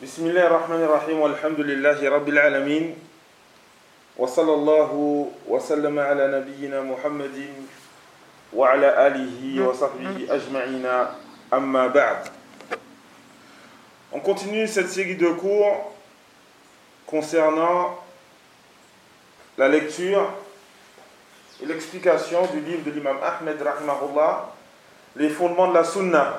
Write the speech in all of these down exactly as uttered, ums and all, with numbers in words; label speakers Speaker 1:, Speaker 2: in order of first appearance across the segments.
Speaker 1: بسم الله الرحمن الرحيم والحمد لله رب العالمين وصلى الله وسلم على نبينا محمد وعلى آله وصحبه أجمعين أما بعد. On continue cette série de cours concernant la lecture et l'explication du livre de l'imam Ahmed rahimahullah, les fondements de la sunna.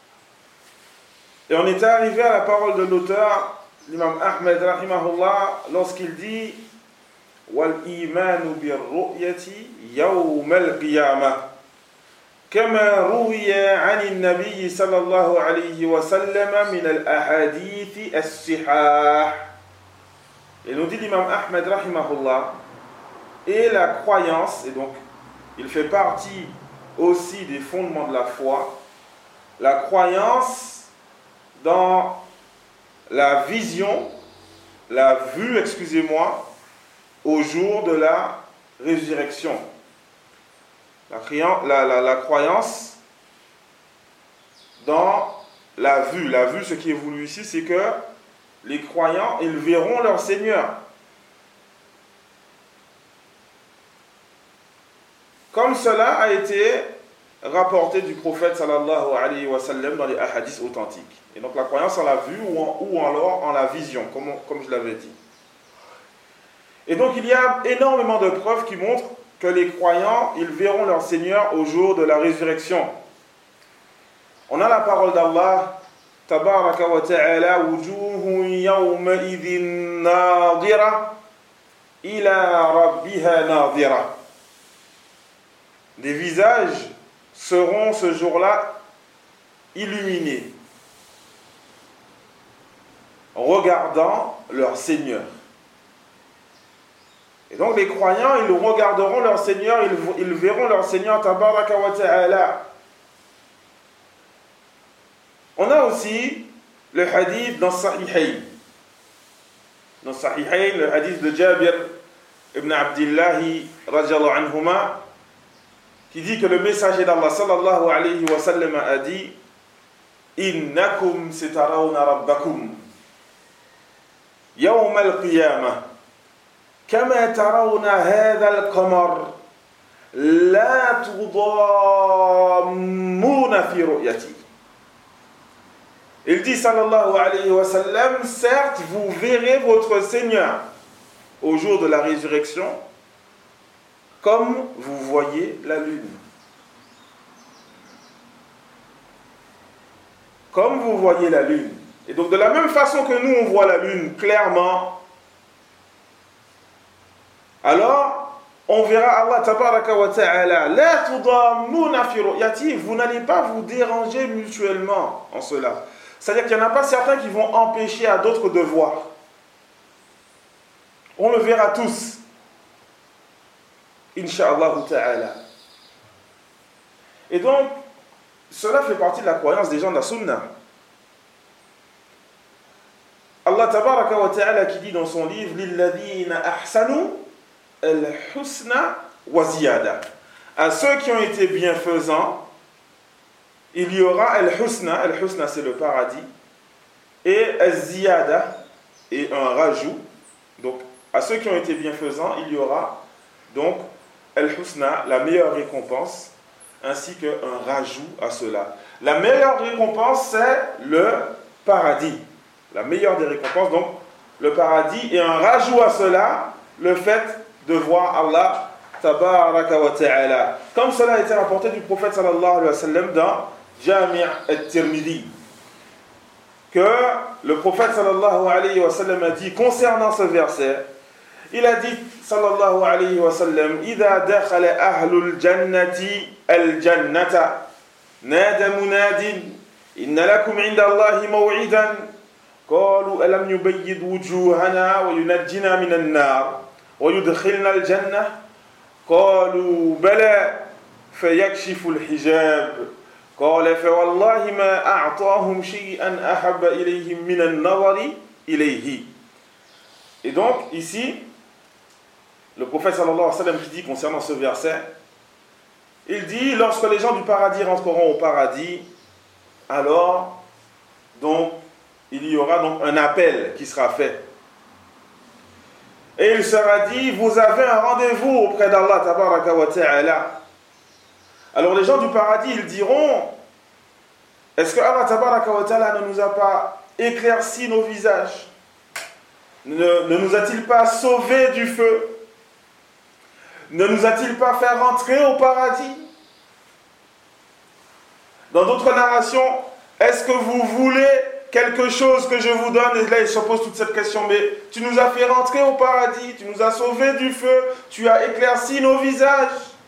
Speaker 1: Et on était arrivé à la parole de l'auteur, l'imam Ahmed rahimahullah, lorsqu'il dit wal imanu bir ru'yati yawm al-qiyamah kama ruwiya 'an an-nabiy sallallahu alayhi wa sallam min al-ahadith as-sihah. Et nous dit l'imam Ahmed rahimahullah, et la croyance, et donc il fait partie aussi des fondements de la foi, la croyance dans la vision, la vue, excusez-moi, au jour de la résurrection. La, la, la, la croyance dans la vue. La vue, ce qui est voulu ici, c'est que les croyants, ils verront leur Seigneur. Comme cela a été rapporté du prophète sallallahu alayhi wa sallam dans les hadiths authentiques. Et donc la croyance en la vue ou, en, ou alors en la vision, comme, comme je l'avais dit. Et donc il y a énormément de preuves qui montrent que les croyants, ils verront leur Seigneur au jour de la résurrection. On a la parole d'Allah, tabaraka wa ta'ala, wujuhun yawma idhin nadira ila rabbiha nadira. Des visages seront ce jour-là illuminés, regardant leur Seigneur. Et donc les croyants, ils regarderont leur Seigneur, ils, ils verront leur Seigneur tabaraka wa ta'ala. On a aussi le hadith dans Sahihayn. Dans Sahihayn, le hadith de Jabir ibn Abdullah radiyallahu anhuma, qui dit que le messager d'Allah sallallahu alayhi wa sallam a dit innakum satarawna rabbakum yawm al-qiyamah kama tarawna hadha al-qamar la tudammuna fi ru'yati. Il dit sallallahu alayhi wa sallam, certes vous verrez votre Seigneur au jour de la résurrection comme vous voyez la lune. Comme vous voyez la lune. Et donc de la même façon que nous on voit la lune clairement, alors on verra Allah tabaraka wa ta'ala la tudammuna fi ru'yati, vous n'allez pas vous déranger mutuellement en cela. C'est-à-dire qu'il n'y en a pas certains qui vont empêcher à d'autres de voir. On le verra tous. Inch'Allah ta'ala. Et donc, cela fait partie de la croyance des gens de la sunna. Allah tabaraka wa ta'ala qui dit dans son livre lilladhina ahsanu al-husna wa ziyada. À ceux qui ont été bienfaisants, il y aura al-husna, al-husna c'est le paradis, et al-ziyada, et un rajout. Donc, à ceux qui ont été bienfaisants, il y aura donc al-husna, la meilleure récompense, ainsi qu'un rajout à cela. La meilleure récompense, c'est le paradis. La meilleure des récompenses, donc le paradis, et un rajout à cela, le fait de voir Allah tabaraka wa ta'ala. Comme cela a été rapporté du prophète sallallahu alayhi wa sallam dans Jami' al-Tirmidhi, que le prophète sallallahu alayhi wa sallam a dit concernant ce verset, il a dit sallallahu alayhi wa sallam idha dakhala ahlul jannati al-jannata nada munadin inna lakum 'inda Allahi maw'idan qalu alam yubayyid wujuhana wa yunajjina min an-nar wa yudkhilna al-jannah qalu bala fayakshifu al-hijab qala fa wallahi ma a'tahum shay'an ahabba ilayhim min an-nazari ilayhi. Et donc ici le prophète sallallahu alayhi wa sallam qui dit concernant ce verset, il dit lorsque les gens du paradis rentreront au paradis, alors donc il y aura donc un appel qui sera fait. Et il sera dit, vous avez un rendez-vous auprès d'Allah tabaraka wa ta'ala. Alors les gens du paradis, ils diront, est-ce que Allah tabaraka wa ta'ala ne nous a pas éclairci nos visages? Ne, ne nous a-t-il pas sauvés du feu? Ne nous a-t-il pas fait rentrer au paradis? Dans d'autres narrations, est-ce que vous voulez quelque chose que je vous donne? Et là, il se pose toute cette question, mais tu nous as fait rentrer au paradis, tu nous as sauvés du feu, tu as éclairci nos visages.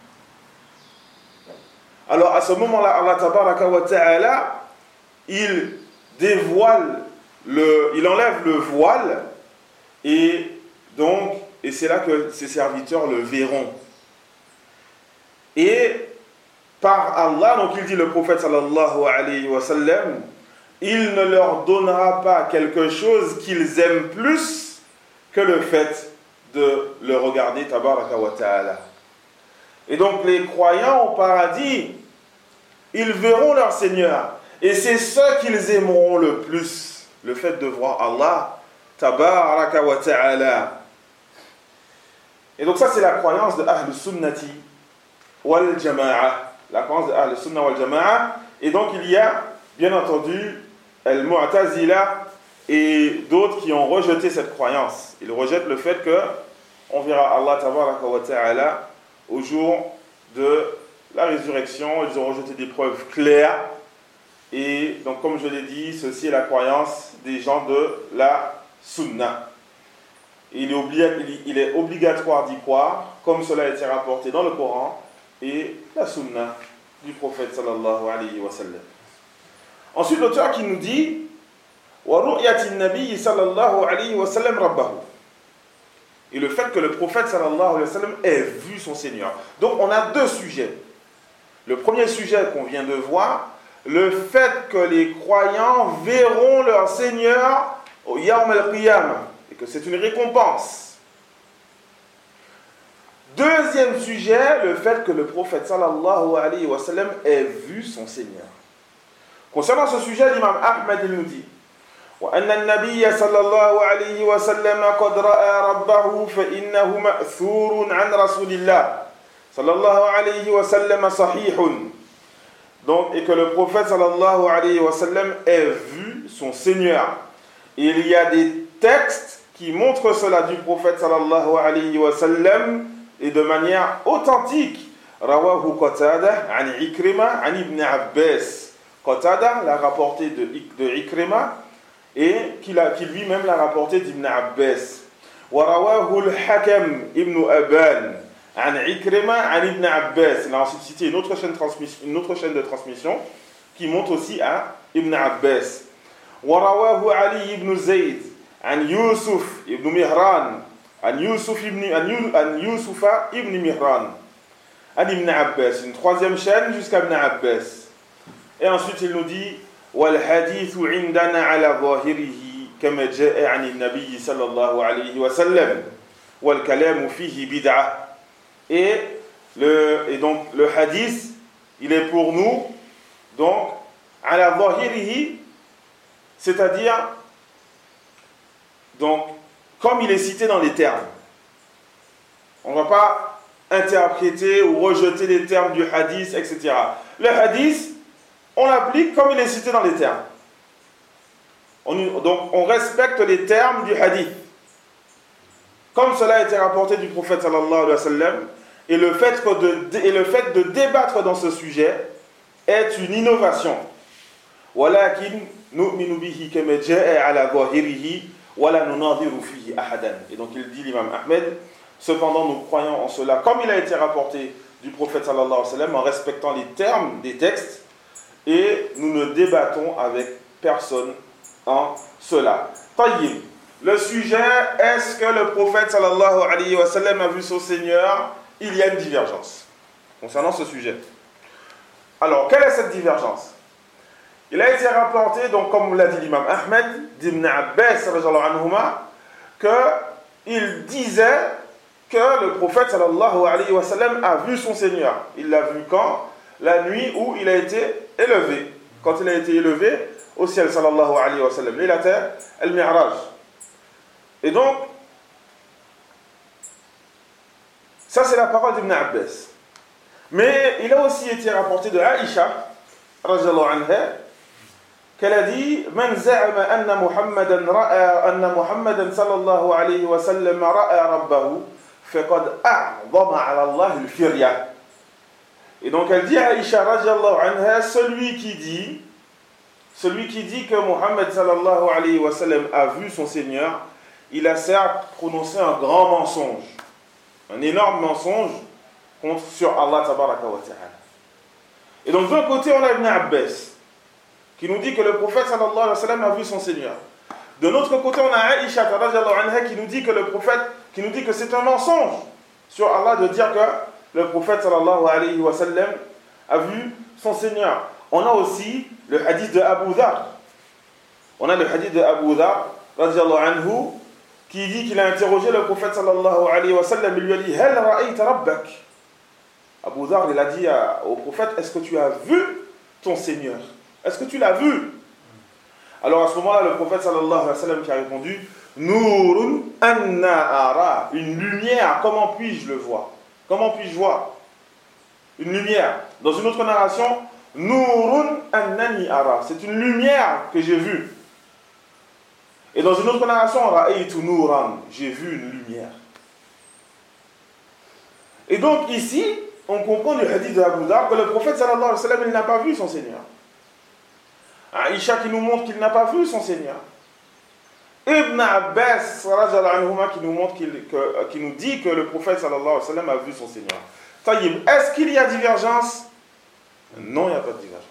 Speaker 1: Alors, à ce moment-là, Allah tabaraka wa ta'ala, il dévoile, le, il enlève le voile, et donc, et c'est là que ses serviteurs le verront. Et par Allah, donc il dit le prophète sallallahu alayhi wa sallam, il ne leur donnera pas quelque chose qu'ils aiment plus que le fait de le regarder tabaraka wa ta'ala. Et donc les croyants au paradis, ils verront leur Seigneur. Et c'est ce qu'ils aimeront le plus, le fait de voir Allah tabaraka wa ta'ala. Et donc ça c'est la croyance de Ahl Sunnati wal Jama'a. La croyance de Ahl Sunna wal Jama'a. Et donc il y a bien entendu Al-Mu'tazila et d'autres qui ont rejeté cette croyance. Ils rejettent le fait que on verra Allah tabaraka wa ta'ala au jour de la résurrection. Ils ont rejeté des preuves claires. Et donc comme je l'ai dit, ceci est la croyance des gens de la Sunna. Il est, obli- il est obligatoire d'y croire, comme cela a été rapporté dans le Coran et la Sunna du prophète sallallahu alayhi wa sallam. Ensuite, l'auteur qui nous dit وَرُؤْيَةِ النَّبِيِّ sallallahu alayhi wa sallam rabbahu. Et le fait que le prophète sallallahu alayhi wa sallam ait vu son Seigneur. Donc on a deux sujets. Le premier sujet qu'on vient de voir, le fait que les croyants verront leur Seigneur au Yawm al-Qiyamah, et que c'est une récompense. Deuxième sujet, le fait que le prophète sallallahu alayhi wa sallam ait vu son Seigneur. Concernant ce sujet, l'imam Ahmed il nous dit وأن النبي صلى الله عليه وسلم قد رأى ربه فإنه مأثور عن رسول الله صلى الله عليه وسلم صحيح. Donc, et que le prophète sallallahu alayhi wa sallam ait vu son Seigneur. Il y a des textes qui montrent cela du prophète sallallahu alayhi wa sallam et de manière authentique. Rawahu Qatada an Ikrima an Ibn Abbas. Qatada l'a rapporté de, de Ikrima et qui, qui lui-même l'a rapporté d'Ibn Abbas. Wa rawahu al-Hakam ibn Aban an Ikrima an Ibn Abbas. Il a ensuite cité une autre chaîne, une autre chaîne de transmission qui monte aussi à Ibn Abbas. Wa rawahu Ali ibn Zayd an Yusuf ibn Mihran an Yusuf ibn an Yusufa ibn Mihran an Ibn Abbas. Une troisième chaîne jusqu'à Ibn Abbas. Et ensuite il nous dit والحديث عندنا على ظاهره كما جاء عن النبي صلى الله عليه وسلم والكلام فيه بدعة. Et le et donc le hadith il est pour nous donc على ظاهره, c'est-à-dire donc comme il est cité dans les termes. On ne va pas interpréter ou rejeter les termes du hadith, et cetera. Le hadith on l'applique comme il est cité dans les termes. On, donc, on respecte les termes du hadith. Comme cela a été rapporté du prophète sallallahu alayhi wa sallam, et le fait de, et le fait de débattre dans ce sujet est une innovation. وَلَكِنْ نُؤْمِنُ بِهِ كَمَا جَاءَ عَلَى ظَاهِرِهِ وَلَا نُنَاظِرُ فِيهِ أَحَدًا. Et donc il dit l'imam Ahmed, cependant nous croyons en cela, comme il a été rapporté du prophète sallallahu alayhi wa sallam, en respectant les termes des textes, et nous ne débattons avec personne en cela. Tayyib. Le sujet, est-ce que le prophète sallallahu alayhi wa sallam a vu son Seigneur? Il y a une divergence concernant ce sujet. Alors, quelle est cette divergence? Il a été rapporté, donc comme l'a dit l'imam Ahmed, d'Ibn Abbas, qu'il disait que le prophète sallallahu alayhi wa sallam a vu son Seigneur. Il l'a vu quand? La nuit où il a été élevé. Quand il a été élevé, au ciel, sallallahu alayhi wa sallam. Laylat al-Mi'raj. Et donc, ça c'est la parole d'Ibn Abbas. Mais il a aussi été rapporté de Aïcha, radiyallahu anha, qu'elle a dit Man za'ama anna Muhammadan ra'a anna Muhammadan sallallahu alayhi wa sallam ra'a rabbahu faqad a'zama 'ala Allah al-firya. Et donc elle dit à Aïcha radiyallahu anha, celui qui dit celui qui dit que Muhammad sallallahu alayhi wa sallam a vu son Seigneur, il a certes prononcé un grand mensonge, un énorme mensonge contre sur Allah tabaraka wa ta'ala. Et donc d'un côté on a Ibn Abbas qui nous dit que le prophète sallallahu alayhi wa sallam a vu son Seigneur. De l'autre côté on a Aïcha radiyallahu anha qui nous dit que le prophète qui nous dit que c'est un mensonge sur Allah de dire que le prophète sallallahu alayhi wa sallam a vu son Seigneur. On a aussi le hadith de Abu Dhar. On a le hadith de Abu Dhar radiyallahu anhu qui dit qu'il a interrogé le prophète sallallahu alayhi wa sallam, il lui a dit Hal ra'ayta rabbak? Abu Dhar il a dit au prophète, est-ce que tu as vu ton Seigneur? Est-ce que tu l'as vu? Alors à ce moment-là, le prophète sallallahu alayhi wa sallam qui a répondu Nurun anna ara, une lumière, comment puis-je le voir? Comment puis-je voir? Une lumière. Dans une autre narration, Nurun annani ara, c'est une lumière que j'ai vue. Et dans une autre narration, Ra'aytu nuran, j'ai vu une lumière. Et donc ici, on comprend du hadith de Abu Dhar que le prophète sallallahu alayhi wa sallam, il n'a pas vu son Seigneur. Aïcha qui nous montre qu'il n'a pas vu son Seigneur. Ibn Abbas qui nous montre qu'il, que, qui nous dit que le prophète sallallahu alayhi wa sallam a vu son Seigneur. Taïb, est-ce qu'il y a divergence? Non, il n'y a pas de divergence.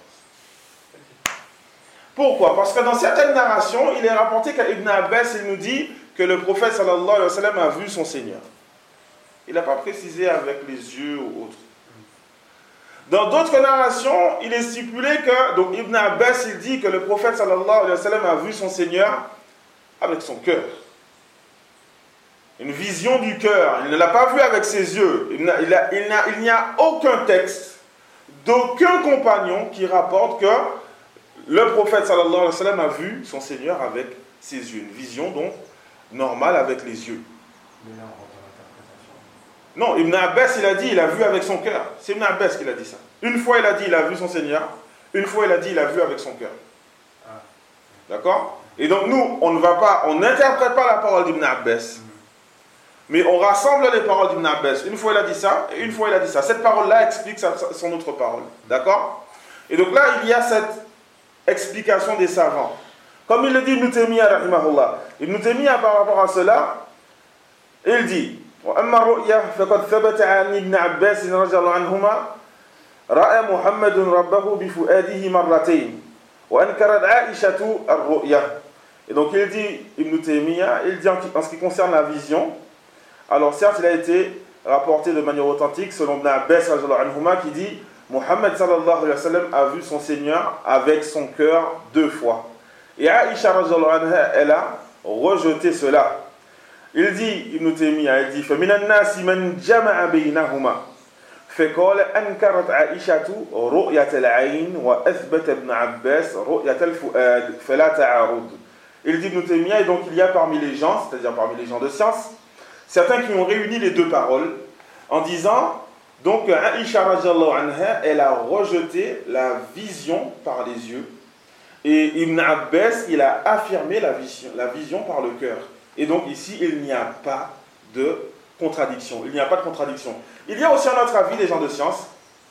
Speaker 1: Pourquoi? Parce que dans certaines narrations, il est rapporté qu'Ibn Abbas il nous dit que le prophète sallallahu alayhi wa sallam a vu son Seigneur. Il n'a pas précisé avec les yeux ou autre. Dans d'autres narrations, il est stipulé que, donc Ibn Abbas il dit que le prophète sallallahu alayhi wa sallam a vu son Seigneur avec son cœur. Une vision du cœur. Il ne l'a pas vu avec ses yeux. Il, n'a, il, a, il, n'a, il n'y a aucun texte d'aucun compagnon qui rapporte que le prophète sallallahu alayhi wa sallam a vu son Seigneur avec ses yeux. Une vision donc normale avec les yeux. Non, Ibn Abbas il a dit il a vu avec son cœur. C'est Ibn Abbas qui a dit ça. Une fois il a dit il a vu son Seigneur. Une fois il a dit il a vu avec son cœur. D'accord? Et donc nous, on ne va pas, on n'interprète pas la parole d'Ibn Abbas. Mais on rassemble les paroles d'Ibn Abbas. Une fois il a dit ça, et une fois il a dit ça. Cette parole-là explique son autre parole. D'accord? Et donc là, il y a cette explication des savants. Comme il le dit Ibn Taymiyyah, rahimahullah. Ibn Taymiyyah, par rapport à cela, il dit وأما الرؤيا فقد ثبت عن ابن عباس رضي الله عنهما رأى محمد ربه بفؤاده مرتين وأنكرت عائشة الرؤيا. Et donc il dit, Ibn Taymiyyah, il dit en ce qui concerne la vision, alors certes il a été rapporté de manière authentique selon Ibn Abbas anhuma qui dit Muhammad sallallahu alayhi wa sallam a vu son Seigneur avec son cœur deux fois. Et Aïcha anha, elle a rejeté cela. Il dit, Ibn Taymiyyah, il dit فَمِنَ النَّاسِ مَنْ جَمَعَ بَيْنَهُمَا فَقَالَ أَنْكَرَتْ عَائِشَةُ رُؤْيَةَ الْعَيْنِ وَأَثْبَتَ ابْنَ عَبَّاسِ رُؤْيَةَ الْفُؤَادِ فَلَا تَعَارُض. Il dit Ibn Taymiyyah, et donc il y a parmi les gens, c'est-à-dire parmi les gens de science, certains qui ont réuni les deux paroles en disant donc Aïcha radhiyallahu anha, elle a rejeté la vision par les yeux et Ibn Abbas, il a affirmé la vision, la vision par le cœur. Et donc ici, il n'y a pas de contradiction. Il n'y a pas de contradiction. Il y a aussi un autre avis des gens de science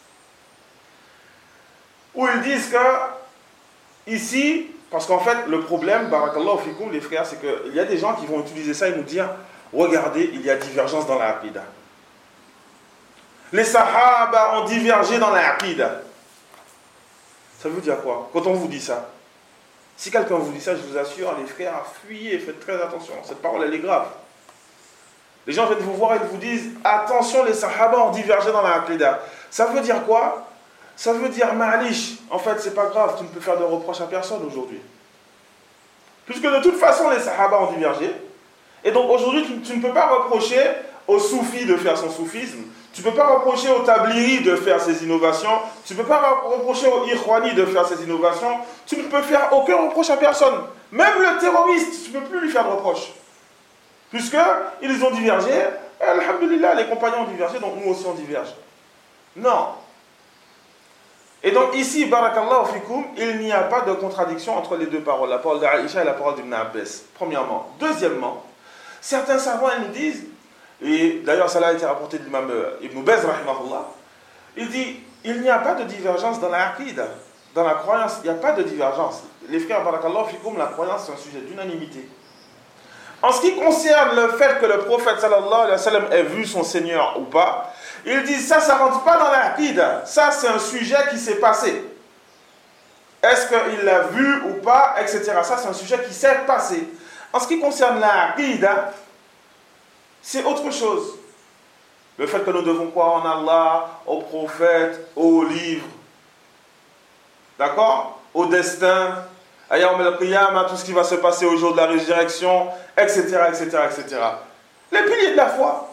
Speaker 1: où ils disent que ici, parce qu'en fait, le problème, barakallahu fikoum, les frères, c'est qu'il y a des gens qui vont utiliser ça et nous dire regardez, il y a divergence dans la aqida. Les sahaba ont divergé dans la aqida. Ça veut dire quoi? Quand on vous dit ça, si quelqu'un vous dit ça, je vous assure, les frères, fuyez, faites très attention. Cette parole, elle est grave. Les gens viennent vous voir et vous disent attention, les sahaba ont divergé dans la aqida. Ça veut dire quoi? Ça veut dire ma'alish. En fait, c'est pas grave, tu ne peux faire de reproches à personne aujourd'hui. Puisque de toute façon, les sahaba ont divergé. Et donc aujourd'hui, tu, tu ne peux pas reprocher aux soufis de faire son soufisme. Tu ne peux pas reprocher au Tabliri de faire ces innovations. Tu ne peux pas reprocher au Ikhwani de faire ces innovations. Tu ne peux faire aucun reproche à personne. Même le terroriste, tu ne peux plus lui faire de reproche. Puisqu'ils ont divergé, alhamdulillah, les compagnons ont divergé, donc nous aussi on diverge. Non. Et donc ici, barakallahu fikoum, il n'y a pas de contradiction entre les deux paroles, la parole d'Aïcha et la parole d'Ibn Abbas, premièrement. Deuxièmement, certains savants ils nous disent, et d'ailleurs cela a été rapporté de l'imam Ibn Baz, rahimahullah, il dit, il n'y a pas de divergence dans la aqida, dans la croyance, il n'y a pas de divergence. Les frères, barakallahu fikoum, la croyance c'est un sujet d'unanimité. En ce qui concerne le fait que le prophète sallallahu alayhi wa sallam ait vu son Seigneur ou pas, ils disent ça, ça ne rentre pas dans l'aqid. Ça, c'est un sujet qui s'est passé. Est-ce qu'il l'a vu ou pas, et cetera. Ça, c'est un sujet qui s'est passé. En ce qui concerne l'aqid, c'est autre chose. Le fait que nous devons croire en Allah, au prophète, aux livres, d'accord, au destin, à Yawm al-Qiyamah, tout ce qui va se passer au jour de la résurrection, et cetera, et cetera, et cetera. Les piliers de la foi.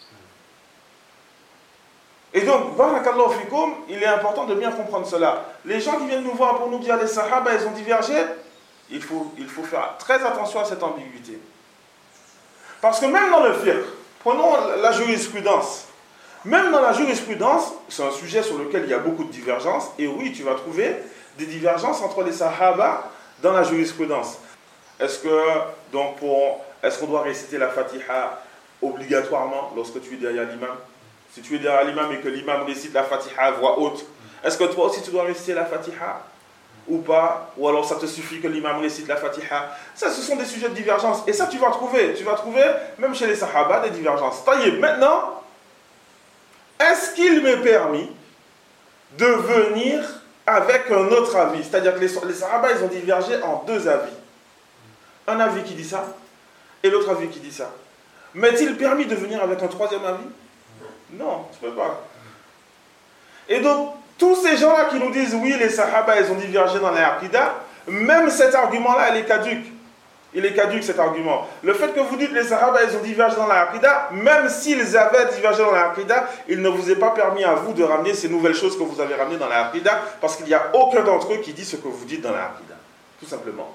Speaker 1: Et donc, barakallahu fikoum, il est important de bien comprendre cela. Les gens qui viennent nous voir pour nous dire les sahaba, ils ont divergé, il faut, il faut faire très attention à cette ambiguïté. Parce que même dans le fiqh, prenons la jurisprudence, même dans la jurisprudence, c'est un sujet sur lequel il y a beaucoup de divergences, et oui, tu vas trouver des divergences entre les sahaba dans la jurisprudence. Est-ce que, donc, pour, est-ce qu'on doit réciter la Fatiha obligatoirement lorsque tu es derrière l'imam? Si tu es derrière l'imam et que l'imam récite la Fatiha à voix haute, est-ce que toi aussi tu dois réciter la Fatiha ou pas? Ou alors ça te suffit que l'imam récite la Fatiha? Ça, ce sont des sujets de divergence. Et ça, tu vas trouver. Tu vas trouver, même chez les sahaba, des divergences. Taïeb, maintenant, est-ce qu'il m'est permis de venir avec un autre avis? C'est-à-dire que les, les sahaba, ils ont divergé en deux avis. Un avis qui dit ça et l'autre avis qui dit ça. M'est-il permis de venir avec un troisième avis? Non, tu ne peux pas. Et donc, tous ces gens-là qui nous disent oui, les sahaba, ils ont divergé dans la aqida, même cet argument-là, il est caduque. Il est caduque cet argument. Le fait que vous dites les sahaba, ils ont divergé dans la aqida, même s'ils avaient divergé dans la aqida, il ne vous est pas permis à vous de ramener ces nouvelles choses que vous avez ramenées dans la aqida, parce qu'il n'y a aucun d'entre eux qui dit ce que vous dites dans la aqida. Tout simplement.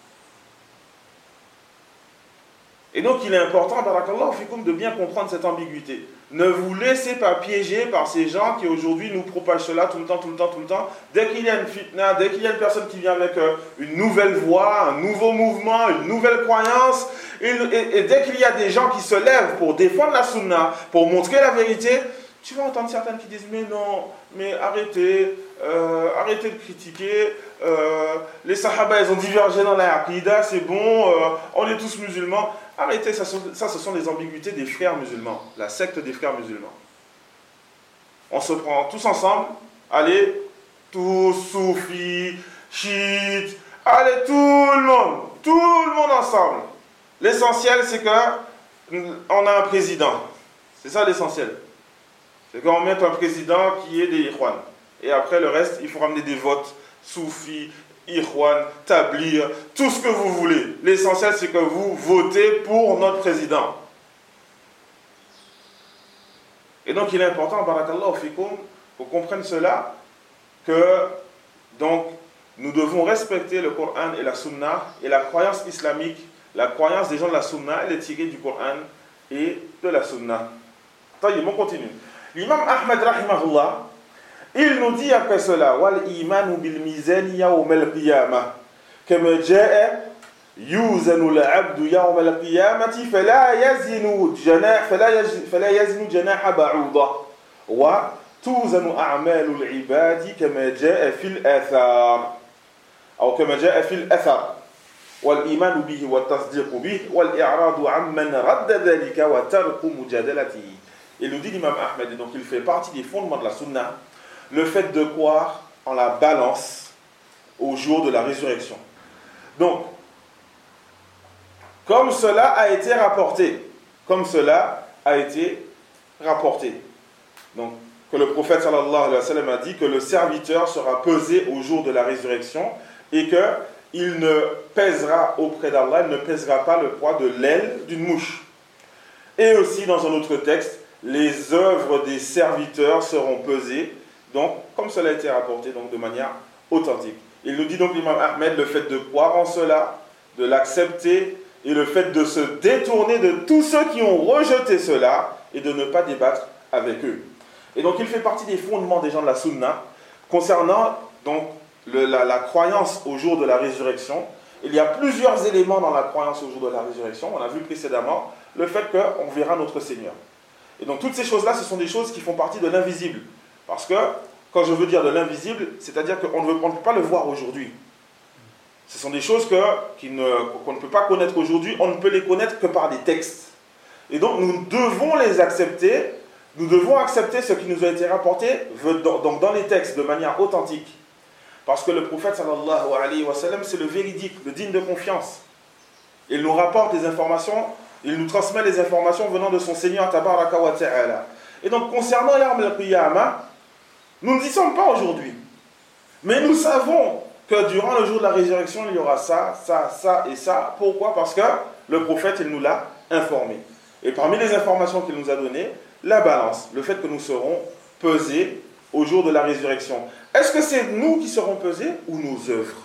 Speaker 1: Et donc il est important, barakallahu fikoum, de bien comprendre cette ambiguïté. Ne vous laissez pas piéger par ces gens qui aujourd'hui nous propagent cela tout le temps, tout le temps, tout le temps. Dès qu'il y a une fitna, dès qu'il y a une personne qui vient avec euh, une nouvelle voix, un nouveau mouvement, une nouvelle croyance, et, et, et dès qu'il y a des gens qui se lèvent pour défendre la sunna, pour montrer la vérité, tu vas entendre certaines qui disent mais non, mais arrêtez, euh, arrêtez de critiquer, euh, les sahaba ils ont divergé dans la aqida, c'est bon, euh, on est tous musulmans. Arrêtez, ça, ça ce sont les ambiguïtés des frères musulmans, la secte des frères musulmans. On se prend tous ensemble, allez, tous soufis, chiites, allez tout le monde, tout le monde ensemble. L'essentiel c'est qu'on a un président, c'est ça l'essentiel. C'est qu'on mette un président qui est des Ikhwan. Et après le reste, il faut ramener des votes, soufis, Ikhwan, Tablir, tout ce que vous voulez. L'essentiel, c'est que vous votez pour notre président. Et donc, il est important, barakallahu fikoum, qu'on comprenne cela, que donc, nous devons respecter le Coran et la Sunna, et la croyance islamique, la croyance des gens de la Sunna, elle est tirée du Coran et de la Sunna. Taïb, on continue. L'imam Ahmed, rahimahullah, il nous dit après cela, wal imanu bil mizan yawm al qiyamah kama jaa yuzanu al abdu yawm al qiyamati fala yazinu janah fala fala yazinu janah ba'uda wa tuzanu a'malu al ibadi kama jaa fi al athar aw kama jaa fi al athar wal imanu bihi wa tasdiq bihi wal i'radu amman radda dhalika wa tarku mujadalatihi. Il nous dit l'imam Ahmed, et donc il fait partie des fondements de la sunna, le fait de croire en la balance au jour de la résurrection. Donc, comme cela a été rapporté, comme cela a été rapporté, donc que le prophète sallallahu alayhi wa sallam a dit que le serviteur sera pesé au jour de la résurrection et qu'il ne pèsera auprès d'Allah, il ne pèsera pas le poids de l'aile d'une mouche. Et aussi dans un autre texte, les œuvres des serviteurs seront pesées, donc, comme cela a été rapporté, donc, de manière authentique. Il nous dit donc, l'imam Ahmed, le fait de croire en cela, de l'accepter, et le fait de se détourner de tous ceux qui ont rejeté cela, et de ne pas débattre avec eux. Et donc, il fait partie des fondements des gens de la Sunna, concernant donc, le, la, la croyance au jour de la résurrection. Il y a plusieurs éléments dans la croyance au jour de la résurrection. On a vu précédemment le fait qu'on verra notre Seigneur. Et donc toutes ces choses-là, ce sont des choses qui font partie de l'invisible. Parce que, quand je veux dire de l'invisible, c'est-à-dire qu'on ne, on ne peut pas le voir aujourd'hui. Ce sont des choses que, qui ne, qu'on ne peut pas connaître aujourd'hui, on ne peut les connaître que par des textes. Et donc nous devons les accepter, nous devons accepter ce qui nous a été rapporté donc dans les textes de manière authentique. Parce que le prophète sallallahu alayhi wa sallam, c'est le véridique, le digne de confiance. Il nous rapporte les informations, il nous transmet les informations venant de son Seigneur tabaraka wa ta'ala. Et donc concernant Yawm al-Qiyamah, nous n'y sommes pas aujourd'hui. Mais nous savons que durant le jour de la résurrection, il y aura ça, ça, ça et ça. Pourquoi? Parce que le prophète, il nous l'a informé. Et parmi les informations qu'il nous a données, la balance, le fait que nous serons pesés au jour de la résurrection. Est-ce que c'est nous qui serons pesés ou nos œuvres?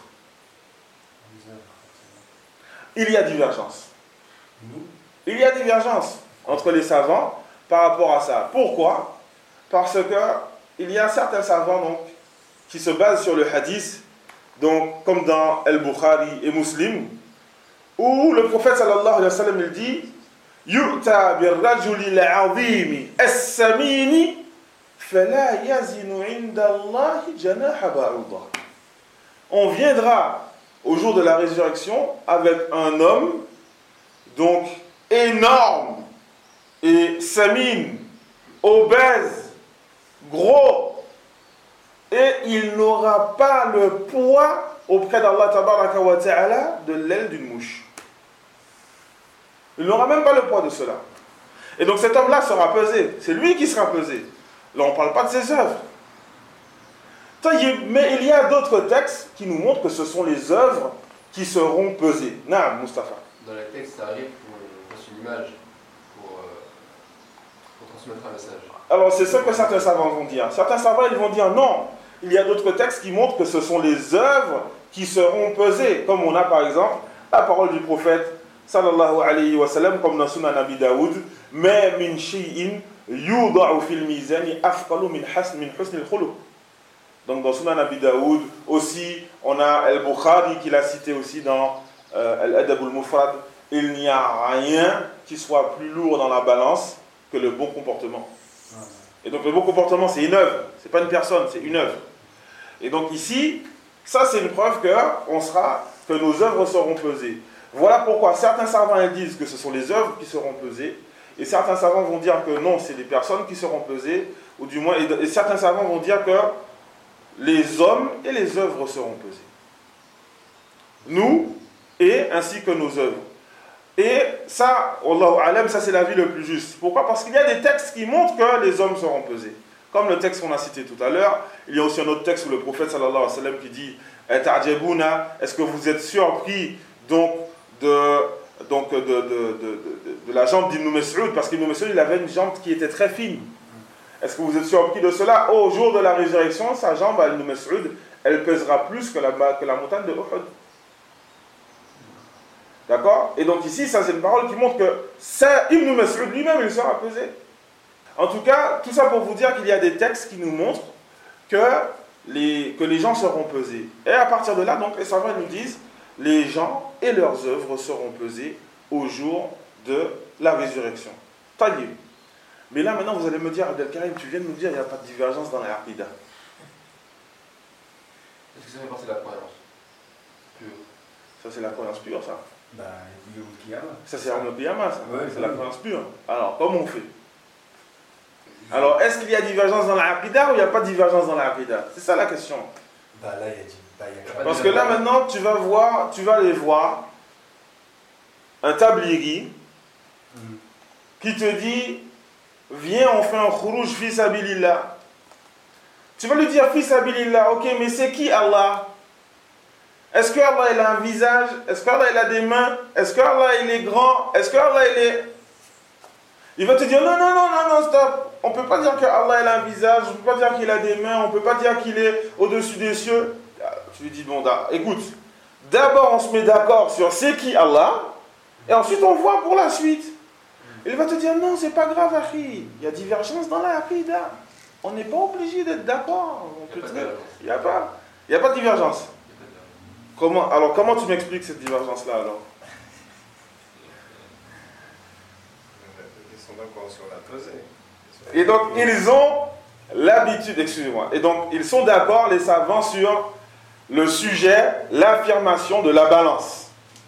Speaker 1: Il y a divergence. Il y a divergence entre les savants par rapport à ça. Pourquoi? Parce que il y a certains savants donc, qui se basent sur le hadith, donc, comme dans Al-Bukhari et Muslim, où le prophète sallallahu alayhi wa sallam il dit yu'ta bir-rajuli al-'azimi as-samini fala yazinu 'inda Allah janaha ba'udah. On viendra au jour de la résurrection avec un homme donc énorme et samine, obèse, gros, et il n'aura pas le poids auprès d'Allah tabaraka wa ta'ala de l'aile d'une mouche. Il n'aura même pas le poids de cela. Et donc cet homme-là sera pesé. C'est lui qui sera pesé. Là, on ne parle pas de ses œuvres. Mais il y a d'autres textes qui nous montrent que ce sont les œuvres qui seront pesées. Naam, Mustafa.
Speaker 2: Dans les textes, ça arrive pour passer une image, pour, euh, pour transmettre un message.
Speaker 1: Alors, c'est ce que certains savants vont dire. Certains savants, ils vont dire non. Il y a d'autres textes qui montrent que ce sont les œuvres qui seront pesées. Comme on a par exemple la parole du prophète sallallahu alayhi wa sallam, comme dans Sunan Abi Daoud, mais min shay'in yuda'u fil mizani afqalu min hasn min husn al-khuluq. Donc dans Sunan Abi Daoud aussi, on a Al-Bukhari qui l'a cité aussi dans euh, Al-Adab al-Mufrad. Il n'y a rien qui soit plus lourd dans la balance que le bon comportement. Et donc le bon comportement, c'est une œuvre, c'est pas une personne, c'est une œuvre. Et donc ici, ça c'est une preuve que, on sera, que nos œuvres seront pesées. Voilà pourquoi certains savants ils disent que ce sont les œuvres qui seront pesées, et certains savants vont dire que non, c'est les personnes qui seront pesées, ou du moins, et, et certains savants vont dire que les hommes et les œuvres seront pesées. Nous, et ainsi que nos œuvres. Et ça, Wallahu a'lam, ça c'est l'avis le plus juste. Pourquoi? Parce qu'il y a des textes qui montrent que les hommes seront pesés. Comme le texte qu'on a cité tout à l'heure, il y a aussi un autre texte où le prophète sallallahu alayhi wa sallam qui dit Ta'jabuna, est-ce que vous êtes surpris donc de, donc de, de, de, de, de la jambe d'Ibn Mas'ud? Parce qu'Ibn Mas'ud il avait une jambe qui était très fine. Est-ce que vous êtes surpris de cela? Au jour de la résurrection, sa jambe à Ibn Mas'ud, elle pèsera plus que la, que la montagne de Uhud. D'accord? Et donc ici, ça c'est une parole qui montre que ça, Ibn Mas'ud lui-même, il sera pesé. En tout cas, tout ça pour vous dire qu'il y a des textes qui nous montrent que les, que les gens seront pesés. Et à partir de là, donc, les savants nous disent, les gens et leurs œuvres seront pesés au jour de la résurrection. Taillé. Mais là, maintenant, vous allez me dire, Abdelkarim, tu viens de nous dire qu'il n'y a pas de divergence dans la Aqida.
Speaker 2: Est-ce que ça fait partie de la croyance pure?
Speaker 1: Ça, c'est la croyance pure, ça.
Speaker 3: Bah, il y a le
Speaker 1: Ça, c'est Yawm al-Qiyamah, ça.
Speaker 3: Ouais,
Speaker 1: c'est
Speaker 3: oui.
Speaker 1: la croyance pure. Alors, comment on fait? Alors, est-ce qu'il y a divergence dans la Aqida ou il n'y a pas de divergence dans la Aqida? C'est ça la question.
Speaker 3: Bah là, il y a, bah, il y a
Speaker 1: Parce que là, maintenant, tu vas voir, tu vas aller voir un tabliri
Speaker 3: mm.
Speaker 1: qui te dit viens, on fait un khuruj fi sabilillah. Tu vas lui dire fi sabilillah, ok, mais c'est qui Allah? Est-ce que Allah il a un visage? Est-ce que Allah il a des mains? Est-ce que Allah il est grand? Est-ce que Allah il est... Il va te dire non, non, non, non, non, stop. On ne peut pas dire que Allah il a un visage, on ne peut pas dire qu'il a des mains, on ne peut pas dire qu'il est au-dessus des cieux. Tu lui dis, bon, da, écoute, d'abord on se met d'accord sur c'est qui Allah, et ensuite on voit pour la suite. Il va te dire non, c'est pas grave, Akhi. Il y a divergence dans la Aqidah. On n'est pas obligé d'être d'accord. Il n'y a pas, il y a pas de divergence. Comment, alors comment tu m'expliques cette divergence-là alors?
Speaker 4: Ils sont d'accord sur la pesée.
Speaker 1: Et donc ils ont l'habitude, excusez-moi, et donc ils sont d'accord, les savants, sur le sujet, l'affirmation de la balance.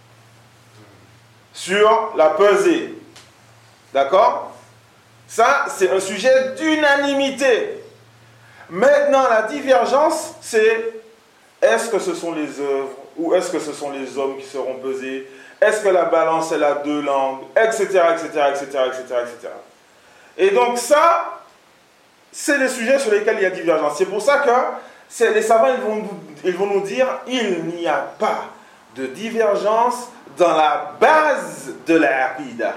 Speaker 1: Sur la pesée. D'accord? Ça, c'est un sujet d'unanimité. Maintenant, la divergence, c'est est-ce que ce sont les œuvres ou est-ce que ce sont les hommes qui seront pesés? Est-ce que la balance, elle a deux langues? Etc, etc, etc, etc, et cetera. Et donc ça, c'est des sujets sur lesquels il y a divergence. C'est pour ça que les savants, ils vont, ils vont nous dire il n'y a pas de divergence dans la base de la Aqidah.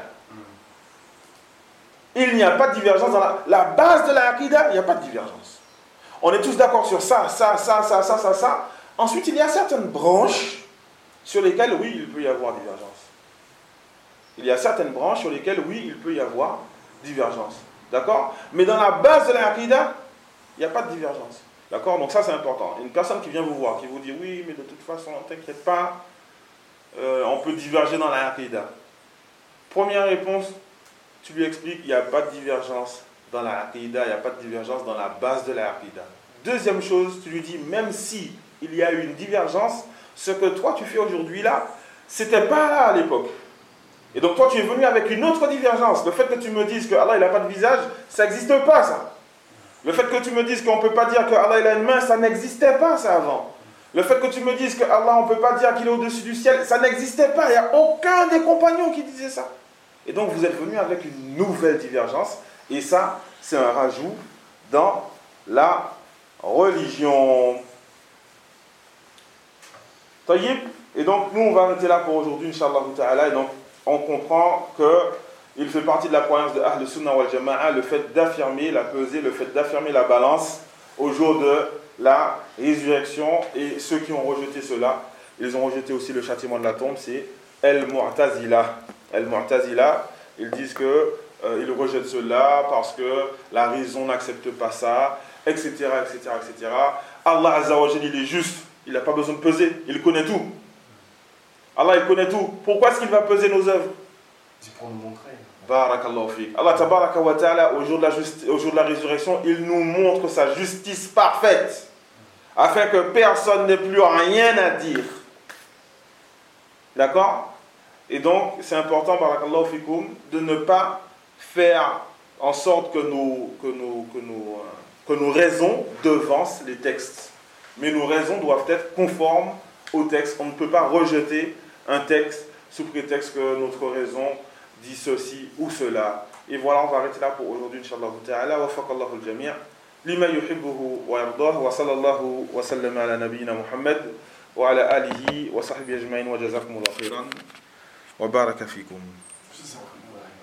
Speaker 1: Il n'y a pas de divergence dans la, la base de la Aqidah, il n'y a pas de divergence. On est tous d'accord sur ça, ça, ça, ça, ça, ça, ça. Ensuite, il y a certaines branches sur lesquelles, oui, il peut y avoir divergence. Il y a certaines branches sur lesquelles, oui, il peut y avoir divergence. D'accord? Mais dans la base de la Aqidah, il n'y a pas de divergence. D'accord? Donc ça, c'est important. Une personne qui vient vous voir, qui vous dit, oui, mais de toute façon, ne t'inquiète pas, euh, on peut diverger dans la Aqidah. Première réponse, tu lui expliques qu'il n'y a pas de divergence dans la Aqidah, il n'y a pas de divergence dans la base de la Aqidah. Deuxième chose, tu lui dis, même si il y a eu une divergence, ce que toi tu fais aujourd'hui là, c'était pas là à l'époque. Et donc toi tu es venu avec une autre divergence. Le fait que tu me dises que Allah il n'a pas de visage, ça n'existe pas ça. Le fait que tu me dises qu'on ne peut pas dire que Allah il a une main, ça n'existait pas ça avant. Le fait que tu me dises que Allah on ne peut pas dire qu'il est au-dessus du ciel, ça n'existait pas. Il n'y a aucun des compagnons qui disait ça. Et donc vous êtes venu avec une nouvelle divergence. Et ça, c'est un rajout dans la religion. Taïb. Et donc nous on va arrêter là pour aujourd'hui, Inch'Allah ta'ala. Et donc on comprend qu'il fait partie de la croyance de Ahl Sunnah wal Jama'a, le fait d'affirmer la pesée, le fait d'affirmer la balance au jour de la résurrection. Et ceux qui ont rejeté cela, ils ont rejeté aussi le châtiment de la tombe, c'est El-Mu'tazila. El-Mu'tazila, ils disent que euh, ils rejettent cela parce que la raison n'accepte pas ça, et cetera, et cetera, et cetera. Allah Azza wa Jalla, il est juste, il n'a pas besoin de peser, il connaît tout. Allah, il connaît tout. Pourquoi est-ce qu'il va peser nos œuvres?
Speaker 3: C'est pour nous montrer.
Speaker 1: Barakallahu fiqh. Allah tabaraka wa ta'ala, au jour de la justi- au jour de la résurrection, il nous montre sa justice parfaite, afin que personne n'ait plus rien à dire. D'accord? Et donc, c'est important, barakallahu fikum, de ne pas faire en sorte que nos, que nos, que nos, que nos raisons devancent les textes. Mais nos raisons doivent être conformes au texte. On ne peut pas rejeter un texte sous prétexte que notre raison dit ceci ou cela. Et voilà, on va arrêter là pour aujourd'hui, Inch'Allah ta'ala. Wa faqallahu al-jami' lima yuhibbuhu wa yardah wa sallallahu wa sallam ala nabiyyina Muhammad wa ala alihi wa sahbihi ajma'in wa jazakumullahu khairan wa baraka fikum.